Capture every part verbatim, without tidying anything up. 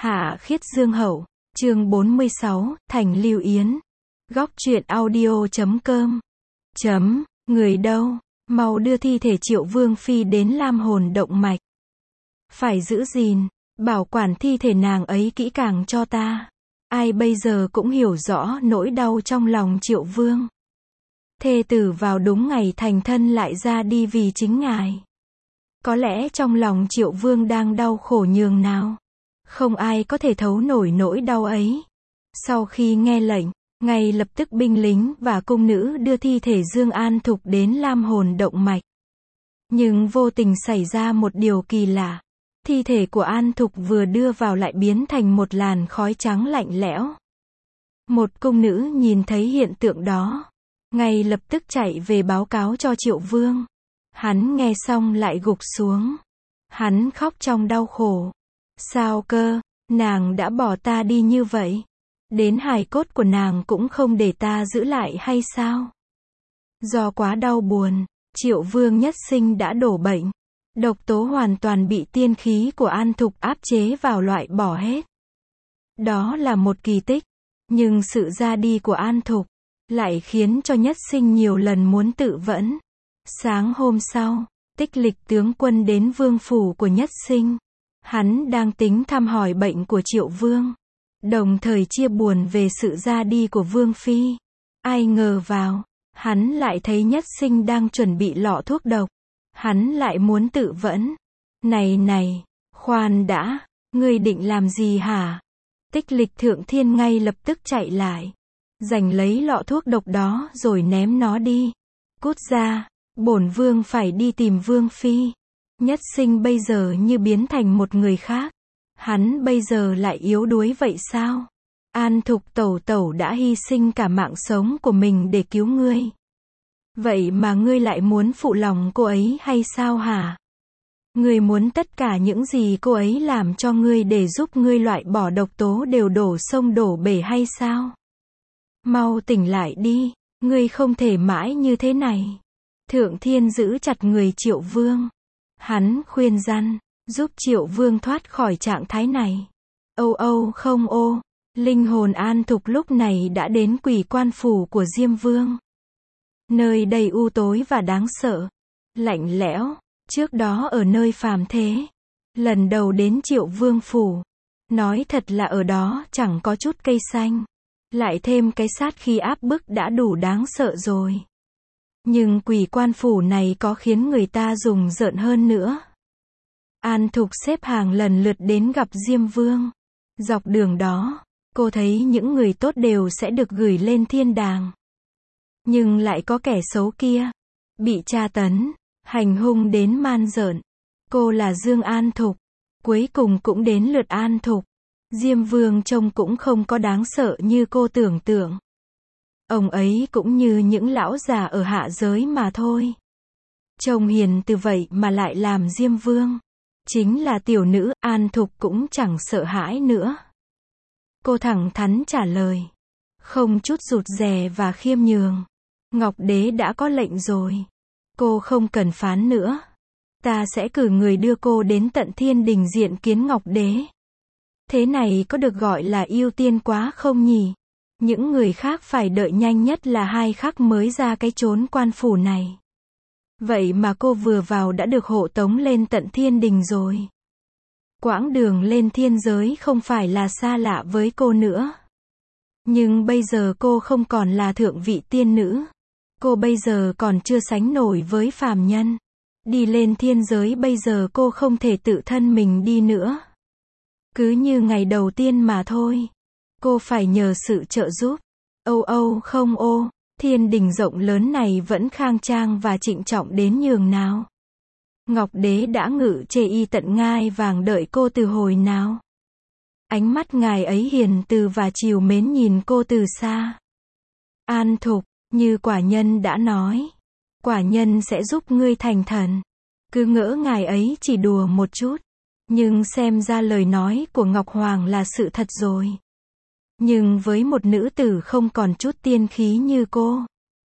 Hạ Khiết Dương Hậu, chương bốn mươi sáu, Thành Lưu Yến. Góc truyện audio chấm com. Chấm, người đâu? Mau đưa thi thể Triệu Vương Phi đến Lam Hồn Động Mạch. Phải giữ gìn, bảo quản thi thể nàng ấy kỹ càng cho ta. Ai bây giờ cũng hiểu rõ nỗi đau trong lòng Triệu Vương. Thê tử vào đúng ngày thành thân lại ra đi vì chính ngài. Có lẽ trong lòng Triệu Vương đang đau khổ nhường nào. Không ai có thể thấu nổi nỗi đau ấy. Sau khi nghe lệnh, ngay lập tức binh lính và cung nữ đưa thi thể Dương An Thục đến Lam Hồn Động Mạch. Nhưng vô tình xảy ra một điều kỳ lạ. Thi thể của An Thục vừa đưa vào lại biến thành một làn khói trắng lạnh lẽo. Một cung nữ nhìn thấy hiện tượng đó, ngay lập tức chạy về báo cáo cho Triệu Vương. Hắn nghe xong lại gục xuống. Hắn khóc trong đau khổ. Sao cơ, nàng đã bỏ ta đi như vậy? Đến hài cốt của nàng cũng không để ta giữ lại hay sao? Do quá đau buồn, Triệu Vương Nhất Sinh đã đổ bệnh. Độc tố hoàn toàn bị tiên khí của An Thục áp chế vào loại bỏ hết. Đó là một kỳ tích. Nhưng sự ra đi của An Thục lại khiến cho Nhất Sinh nhiều lần muốn tự vẫn. Sáng hôm sau, Tích Lịch tướng quân đến vương phủ của Nhất Sinh. Hắn đang tính thăm hỏi bệnh của Triệu Vương, đồng thời chia buồn về sự ra đi của Vương Phi. Ai ngờ vào, hắn lại thấy Nhất Sinh đang chuẩn bị lọ thuốc độc. Hắn lại muốn tự vẫn. Này này, khoan đã, ngươi định làm gì hả? Tích Lịch thượng thiên ngay lập tức chạy lại, giành lấy lọ thuốc độc đó rồi ném nó đi. Cút ra, bổn vương phải đi tìm Vương Phi. Nhất Sinh bây giờ như biến thành một người khác. Hắn bây giờ lại yếu đuối vậy sao? An Thục tẩu tẩu đã hy sinh cả mạng sống của mình để cứu ngươi. Vậy mà ngươi lại muốn phụ lòng cô ấy hay sao hả? Ngươi muốn tất cả những gì cô ấy làm cho ngươi để giúp ngươi loại bỏ độc tố đều đổ sông đổ bể hay sao? Mau tỉnh lại đi, ngươi không thể mãi như thế này. Thượng thiên giữ chặt người Triệu Vương. Hắn khuyên răn, giúp Triệu Vương thoát khỏi trạng thái này. Âu âu không ô, linh hồn An Thục lúc này đã đến Quỷ Quan phủ của Diêm Vương. Nơi đầy u tối và đáng sợ, lạnh lẽo. Trước đó ở nơi phàm thế, lần đầu đến Triệu Vương phủ, nói thật là ở đó chẳng có chút cây xanh, lại thêm cái sát khí áp bức đã đủ đáng sợ rồi. Nhưng Quỷ Quan phủ này có khiến người ta rùng rợn hơn nữa. An Thục xếp hàng lần lượt đến gặp Diêm Vương. Dọc đường đó, cô thấy những người tốt đều sẽ được gửi lên thiên đàng. Nhưng lại có kẻ xấu kia, bị tra tấn, hành hung đến man rợn. Cô là Dương An Thục. Cuối cùng cũng đến lượt An Thục. Diêm Vương trông cũng không có đáng sợ như cô tưởng tượng. Ông ấy cũng như những lão già ở hạ giới mà thôi. Trông hiền từ vậy mà lại làm Diêm Vương. Chính là tiểu nữ, An Thục cũng chẳng sợ hãi nữa. Cô thẳng thắn trả lời. Không chút rụt rè và khiêm nhường. Ngọc Đế đã có lệnh rồi. Cô không cần phán nữa. Ta sẽ cử người đưa cô đến tận thiên đình diện kiến Ngọc Đế. Thế này có được gọi là ưu tiên quá không nhỉ? Những người khác phải đợi nhanh nhất là hai khắc mới ra cái chốn quan phủ này. Vậy mà cô vừa vào đã được hộ tống lên tận thiên đình rồi. Quãng đường lên thiên giới không phải là xa lạ với cô nữa. Nhưng bây giờ cô không còn là thượng vị tiên nữ. Cô bây giờ còn chưa sánh nổi với phàm nhân. Đi lên thiên giới bây giờ cô không thể tự thân mình đi nữa. Cứ như ngày đầu tiên mà thôi. Cô phải nhờ sự trợ giúp. Âu âu không ô, thiên đình rộng lớn này vẫn khang trang và trịnh trọng đến nhường nào. Ngọc Đế đã ngự chê y tận ngai vàng đợi cô từ hồi nào. Ánh mắt ngài ấy hiền từ và trìu mến nhìn cô từ xa. An Thục, như quả nhân đã nói, quả nhân sẽ giúp ngươi thành thần. Cứ ngỡ ngài ấy chỉ đùa một chút. Nhưng xem ra lời nói của Ngọc Hoàng là sự thật rồi. Nhưng với một nữ tử không còn chút tiên khí như cô,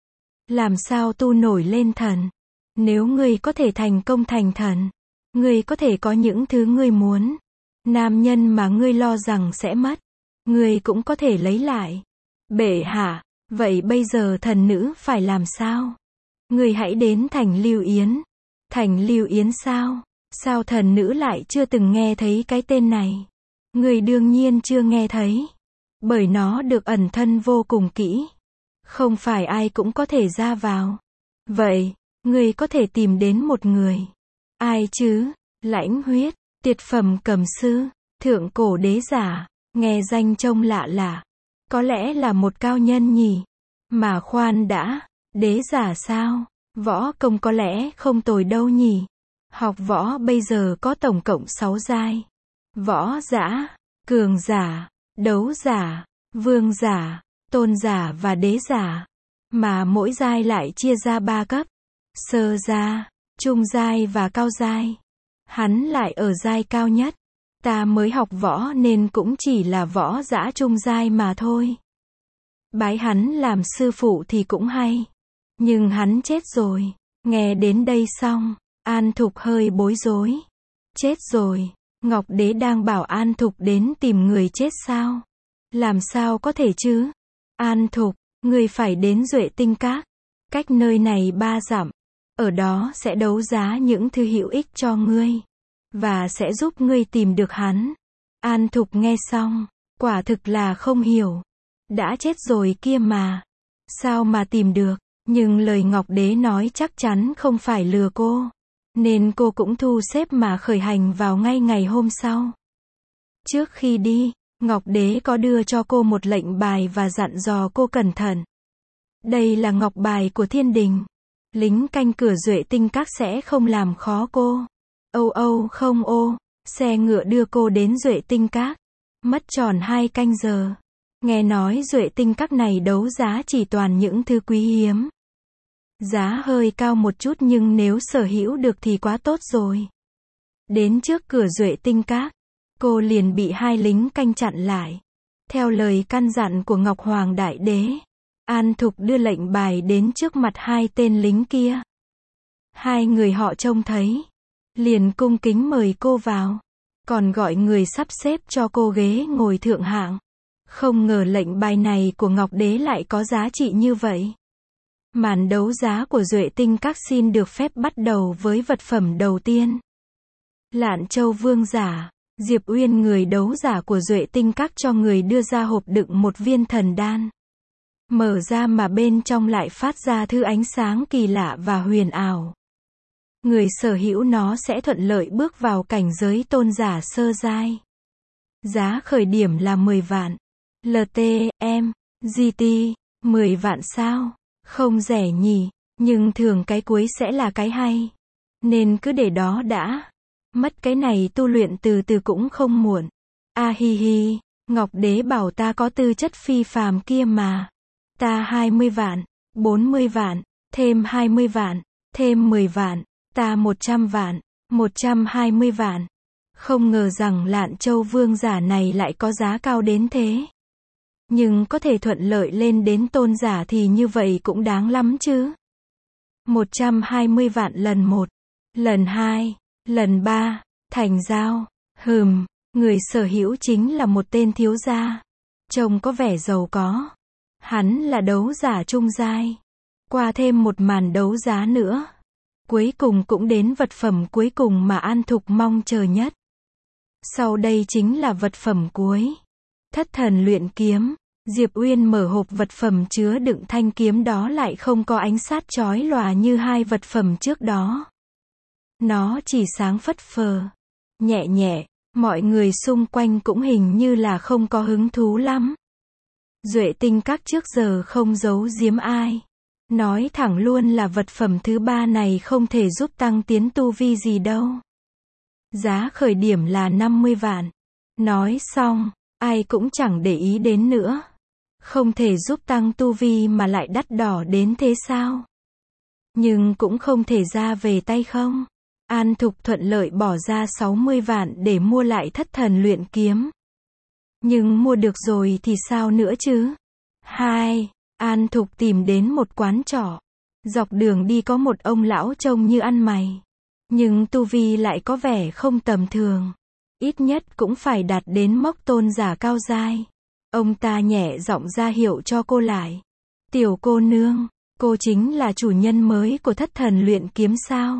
làm sao tu nổi lên thần? Nếu ngươi có thể thành công thành thần, ngươi có thể có những thứ ngươi muốn. Nam nhân mà ngươi lo rằng sẽ mất, ngươi cũng có thể lấy lại. Bệ hạ, vậy bây giờ thần nữ phải làm sao? Ngươi hãy đến thành Lưu Yến. Thành Lưu Yến sao? Sao thần nữ lại chưa từng nghe thấy cái tên này? Ngươi đương nhiên chưa nghe thấy. Bởi nó được ẩn thân vô cùng kỹ. Không phải ai cũng có thể ra vào. Vậy, ngươi có thể tìm đến một người. Ai chứ? Lãnh Huyết, tuyệt phẩm cầm sư, thượng cổ đế giả, nghe danh trông lạ lạ. Có lẽ là một cao nhân nhỉ? Mà khoan đã, đế giả sao? Võ công có lẽ không tồi đâu nhỉ? Học võ bây giờ có tổng cộng sáu giai. Võ giả, cường giả, đấu giả, vương giả, tôn giả và đế giả. Mà mỗi giai lại chia ra ba cấp. Sơ gia, trung giai và cao giai. Hắn lại ở giai cao nhất. Ta mới học võ nên cũng chỉ là võ giả trung giai mà thôi. Bái hắn làm sư phụ thì cũng hay. Nhưng hắn chết rồi. Nghe đến đây xong, An Thục hơi bối rối. Chết rồi, Ngọc Đế đang bảo An Thục đến tìm người chết sao? Làm sao có thể chứ? An Thục, ngươi phải đến Duệ Tinh Các. Cách nơi này ba dặm. Ở đó sẽ đấu giá những thứ hữu ích cho ngươi. Và sẽ giúp ngươi tìm được hắn. An Thục nghe xong, quả thực là không hiểu. Đã chết rồi kia mà. Sao mà tìm được? Nhưng lời Ngọc Đế nói chắc chắn không phải lừa cô. Nên cô cũng thu xếp mà khởi hành vào ngay ngày hôm sau. Trước khi đi, Ngọc Đế có đưa cho cô một lệnh bài và dặn dò cô cẩn thận. Đây là ngọc bài của thiên đình. Lính canh cửa Duệ Tinh Các sẽ không làm khó cô. Âu âu không ô, xe ngựa đưa cô đến Duệ Tinh Các. Mất tròn hai canh giờ. Nghe nói Duệ Tinh Các này đấu giá chỉ toàn những thứ quý hiếm. Giá hơi cao một chút nhưng nếu sở hữu được thì quá tốt rồi. Đến trước cửa Duệ Tinh Các, cô liền bị hai lính canh chặn lại. Theo lời căn dặn của Ngọc Hoàng Đại Đế, An Thục đưa lệnh bài đến trước mặt hai tên lính kia. Hai người họ trông thấy, liền cung kính mời cô vào, còn gọi người sắp xếp cho cô ghế ngồi thượng hạng. Không ngờ lệnh bài này của Ngọc Đế lại có giá trị như vậy. Màn đấu giá của Duệ Tinh Các xin được phép bắt đầu với vật phẩm đầu tiên. Lạn Châu Vương giả, Diệp Uyên người đấu giả của Duệ Tinh Các cho người đưa ra hộp đựng một viên thần đan. Mở ra mà bên trong lại phát ra thứ ánh sáng kỳ lạ và huyền ảo. Người sở hữu nó sẽ thuận lợi bước vào cảnh giới tôn giả sơ giai. Giá khởi điểm là mười vạn. lờ tê em, giê tê, mười vạn sao? Không rẻ nhỉ, nhưng thường cái cuối sẽ là cái hay. Nên cứ để đó đã. Mất cái này tu luyện từ từ cũng không muộn. A hi hi, Ngọc Đế bảo ta có tư chất phi phàm kia mà. Ta hai mươi vạn, bốn mươi vạn, thêm hai mươi vạn, thêm mười vạn, ta một trăm vạn, một trăm hai mươi vạn. Không ngờ rằng Lạn Châu Vương giả này lại có giá cao đến thế. Nhưng có thể thuận lợi lên đến tôn giả thì như vậy cũng đáng lắm chứ. một trăm hai mươi vạn lần một, lần hai, lần ba, thành giao. Hừm, người sở hữu chính là một tên thiếu gia. Trông có vẻ giàu có. Hắn là đấu giả trung giai. Qua thêm một màn đấu giá nữa. Cuối cùng cũng đến vật phẩm cuối cùng mà An Thục mong chờ nhất. Sau đây chính là vật phẩm cuối. Thất thần luyện kiếm. Diệp Uyên mở hộp vật phẩm chứa đựng thanh kiếm đó lại không có ánh sát chói lòa như hai vật phẩm trước đó. Nó chỉ sáng phất phơ, nhẹ nhẹ, mọi người xung quanh cũng hình như là không có hứng thú lắm. Duệ Tinh Các trước giờ không giấu giếm ai. Nói thẳng luôn là vật phẩm thứ ba này không thể giúp tăng tiến tu vi gì đâu. Giá khởi điểm là năm mươi vạn. Nói xong, ai cũng chẳng để ý đến nữa. Không thể giúp tăng tu vi mà lại đắt đỏ đến thế sao? Nhưng cũng không thể ra về tay không. An Thục thuận lợi bỏ ra sáu mươi vạn để mua lại thất thần luyện kiếm. Nhưng mua được rồi thì sao nữa chứ? Hai, An Thục tìm đến một quán trọ. Dọc đường đi có một ông lão trông như ăn mày. Nhưng tu vi lại có vẻ không tầm thường. ít nhất cũng phải đạt đến mốc tôn giả cao giai. Ông ta nhẹ giọng ra hiệu cho cô lại. Tiểu cô nương, cô chính là chủ nhân mới của thất thần luyện kiếm sao?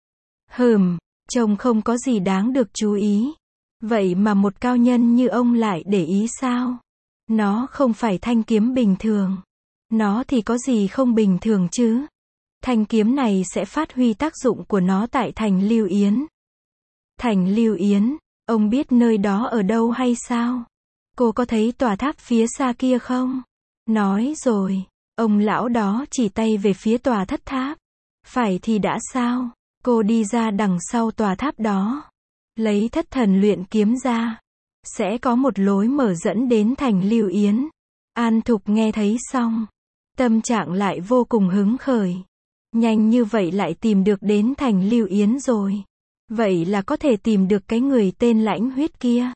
Hừm, trông không có gì đáng được chú ý. Vậy mà một cao nhân như ông lại để ý sao? Nó không phải thanh kiếm bình thường. Nó thì có gì không bình thường chứ? Thanh kiếm này sẽ phát huy tác dụng của nó tại thành Lưu Yến. Thành Lưu Yến, ông biết nơi đó ở đâu hay sao? Cô có thấy tòa tháp phía xa kia không? Nói rồi, ông lão đó chỉ tay về phía tòa thất tháp. Phải thì đã sao? Cô đi ra đằng sau tòa tháp đó. Lấy thất thần luyện kiếm ra. Sẽ có một lối mở dẫn đến thành Lưu Yến. An Thục nghe thấy xong. Tâm trạng lại vô cùng hứng khởi. Nhanh như vậy lại tìm được đến thành Lưu Yến rồi. Vậy là có thể tìm được cái người tên Lãnh Huyết kia.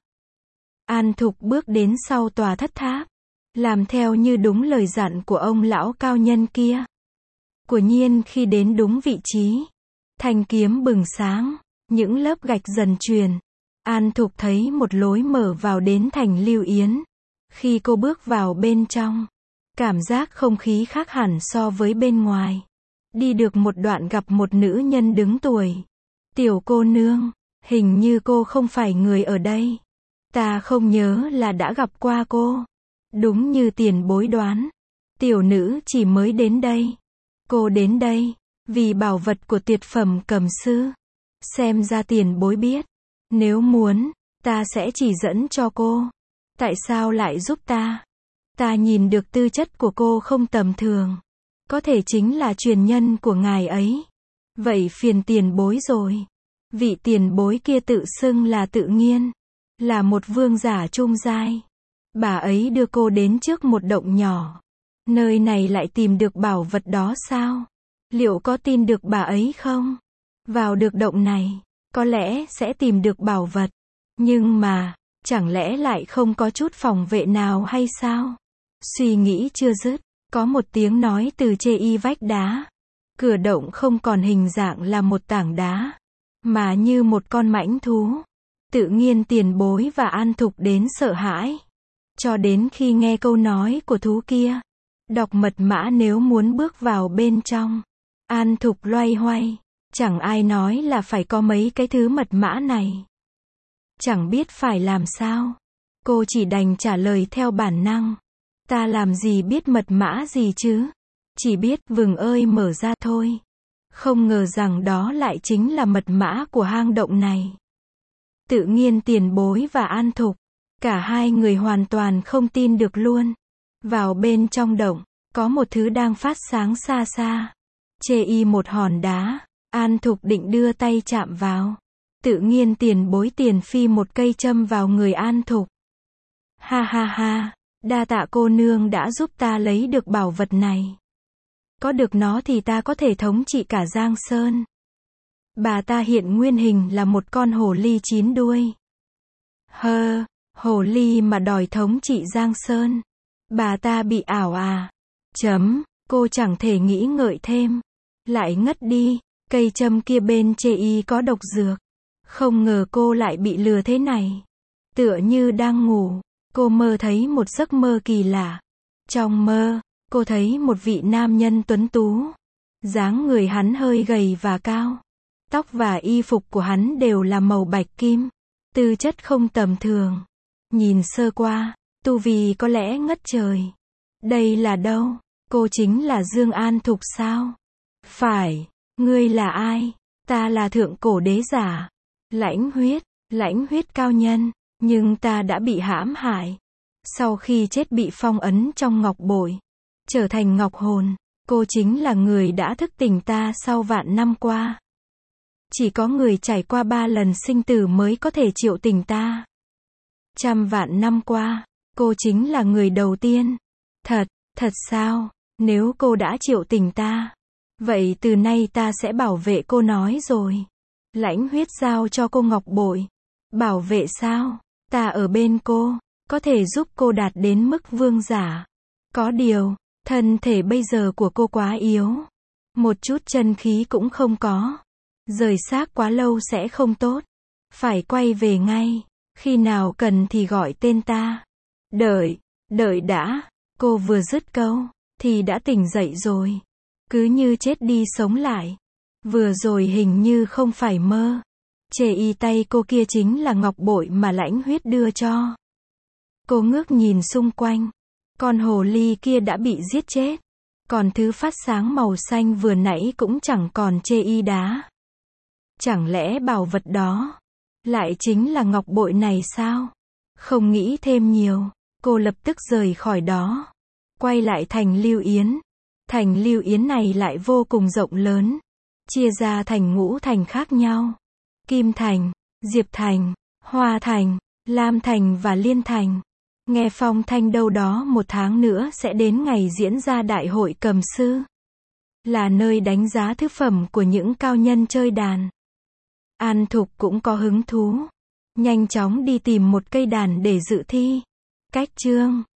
An Thục bước đến sau tòa thất tháp. Làm theo như đúng lời dặn của ông lão cao nhân kia. Quả nhiên khi đến đúng vị trí. Thanh kiếm bừng sáng. Những lớp gạch dần truyền. An Thục thấy một lối mở vào đến thành Lưu Yến. Khi cô bước vào bên trong. Cảm giác không khí khác hẳn so với bên ngoài. Đi được một đoạn gặp một nữ nhân đứng tuổi. Tiểu cô nương, hình như cô không phải người ở đây. Ta không nhớ là đã gặp qua cô. Đúng như tiền bối đoán. Tiểu nữ chỉ mới đến đây. Cô đến đây, vì bảo vật của tuyệt phẩm cầm sư. Xem ra tiền bối biết. Nếu muốn, ta sẽ chỉ dẫn cho cô. Tại sao lại giúp ta? Ta nhìn được tư chất của cô không tầm thường. Có thể chính là truyền nhân của ngài ấy. Vậy phiền tiền bối rồi. Vị tiền bối kia tự xưng là Tự Nghiên. Là một vương giả trung giai. Bà ấy đưa cô đến trước một động nhỏ. Nơi này lại tìm được bảo vật đó sao? Liệu có tin được bà ấy không? Vào được động này, có lẽ sẽ tìm được bảo vật. Nhưng mà, chẳng lẽ lại không có chút phòng vệ nào hay sao? Suy nghĩ chưa dứt, có một tiếng nói từ chê y vách đá. Cửa động không còn hình dạng là một tảng đá, mà như một con mãnh thú. Tự Nghiên tiền bối và An Thục đến sợ hãi. Cho đến khi nghe câu nói của thú kia. Đọc mật mã nếu muốn bước vào bên trong. An Thục loay hoay. Chẳng ai nói là phải có mấy cái thứ mật mã này. Chẳng biết phải làm sao. Cô chỉ đành trả lời theo bản năng. Ta làm gì biết mật mã gì chứ? Chỉ biết vừng ơi mở ra thôi. Không ngờ rằng đó lại chính là mật mã của hang động này. Tự Nghiên tiền bối và An Thục. Cả hai người hoàn toàn không tin được luôn. Vào bên trong động, có một thứ đang phát sáng xa xa. Chê y một hòn đá. An Thục định đưa tay chạm vào. Tự Nghiên tiền bối tiền phi một cây châm vào người An Thục. Ha ha ha, đa tạ cô nương đã giúp ta lấy được bảo vật này. Có được nó thì ta có thể thống trị cả Giang Sơn. Bà ta hiện nguyên hình là một con hồ ly chín đuôi. Hơ, hồ ly mà đòi thống trị Giang Sơn. Bà ta bị ảo à? Chấm, cô chẳng thể nghĩ ngợi thêm. Lại ngất đi, cây châm kia bên chê y có độc dược. Không ngờ cô lại bị lừa thế này. Tựa như đang ngủ, cô mơ thấy một giấc mơ kỳ lạ. Trong mơ, cô thấy một vị nam nhân tuấn tú. Dáng người hắn hơi gầy và cao. Tóc và y phục của hắn đều là màu bạch kim. Tư chất không tầm thường. Nhìn sơ qua, tu vi có lẽ ngất trời. Đây là đâu? Cô chính là Dương An Thục sao? Phải, ngươi là ai? Ta là thượng cổ đế giả. Lãnh Huyết, Lãnh Huyết cao nhân, nhưng ta đã bị hãm hại. Sau khi chết bị phong ấn trong ngọc bội, trở thành ngọc hồn. Cô chính là người đã thức tỉnh ta sau vạn năm qua. Chỉ có người trải qua ba lần sinh tử mới có thể triệu tỉnh ta. Trăm vạn năm qua, cô chính là người đầu tiên. Thật, thật sao? Nếu cô đã triệu tỉnh ta, vậy từ nay ta sẽ bảo vệ cô nói rồi. Lãnh Huyết giao cho cô ngọc bội. Bảo vệ sao? Ta ở bên cô, có thể giúp cô đạt đến mức vương giả. Có điều, thân thể bây giờ của cô quá yếu. Một chút chân khí cũng không có. Rời xác quá lâu sẽ không tốt. Phải quay về ngay. Khi nào cần thì gọi tên ta. Đợi, đợi đã. Cô vừa dứt câu, thì đã tỉnh dậy rồi. Cứ như chết đi sống lại. Vừa rồi hình như không phải mơ. Chê y tay cô kia chính là ngọc bội mà Lãnh Huyết đưa cho. Cô ngước nhìn xung quanh. Con hồ ly kia đã bị giết chết. Còn thứ phát sáng màu xanh vừa nãy cũng chẳng còn chê y đá. Chẳng lẽ bảo vật đó lại chính là ngọc bội này sao? Không nghĩ thêm nhiều, cô lập tức rời khỏi đó. Quay lại thành Lưu Yến. Thành Lưu Yến này lại vô cùng rộng lớn. Chia ra thành ngũ thành khác nhau. Kim Thành, Diệp Thành, Hoa Thành, Lam Thành và Liên Thành. Nghe phong thanh đâu đó một tháng nữa sẽ đến ngày diễn ra đại hội cầm sư. Là nơi đánh giá thứ phẩm của những cao nhân chơi đàn. An Thục cũng có hứng thú. Nhanh chóng đi tìm một cây đàn để dự thi. Cách chương